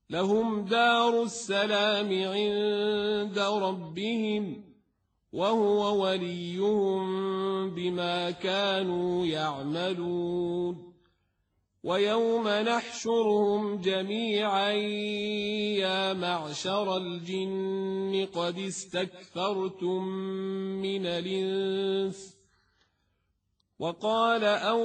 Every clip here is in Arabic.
لهم دار السلام عند ربهم وهو وليهم بما كانوا يعملون ويوم نحشرهم جميعا يا معشر الجن قد استكثرتم من الإنس وقال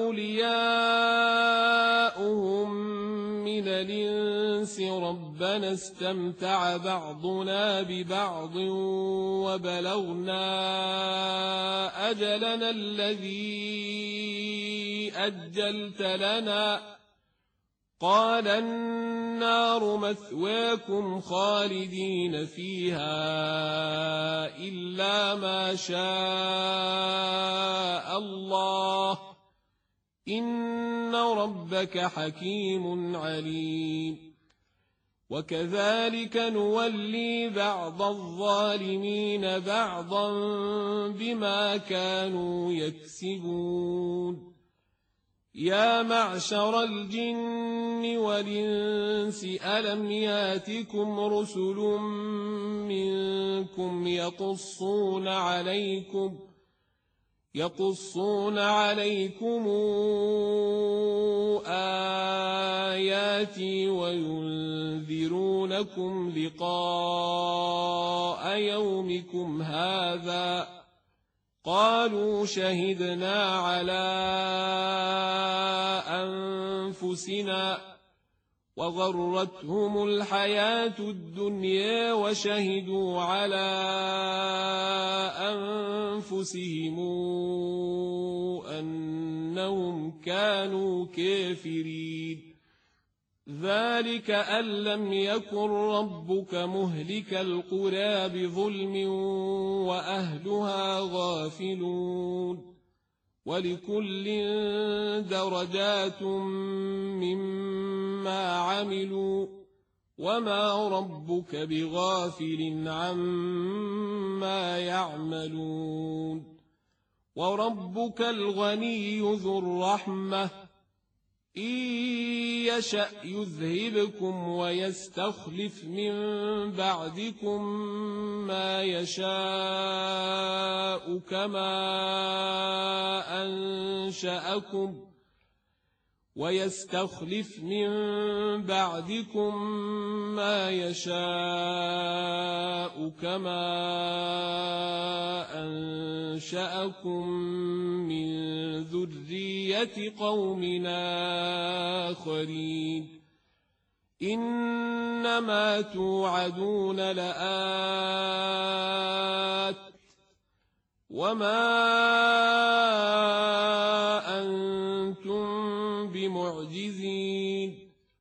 أولياؤهم من الإنس ربنا استمتع بعضنا ببعض وبلغنا أجلنا الذي أجلت لنا قال النار مثواكم خالدين فيها إلا ما شاء الله إن ربك حكيم عليم وكذلك نولي بعض الظالمين بعضا بما كانوا يكسبون يا معشر الجن والإنس ألم ياتكم رسل منكم يقصون عليكم آياتي وينذرونكم لقاء يومكم هذا قالوا شهدنا على أنفسنا وغرتهم الحياة الدنيا وشهدوا على أنفسهم أنهم كانوا كافرين ذلك أن لم يكن ربك مهلك القرى بظلم وأهلها غافلون ولكل درجات مما عملوا وما ربك بغافل عما يعملون وربك الغني ذو الرحمة إن يشأ يذهبكم ويستخلف من بعدكم ما يشاء كما أنشأكم من ذرية قوم آخرين إنما توعدون لآت وما أنتم بمعجزين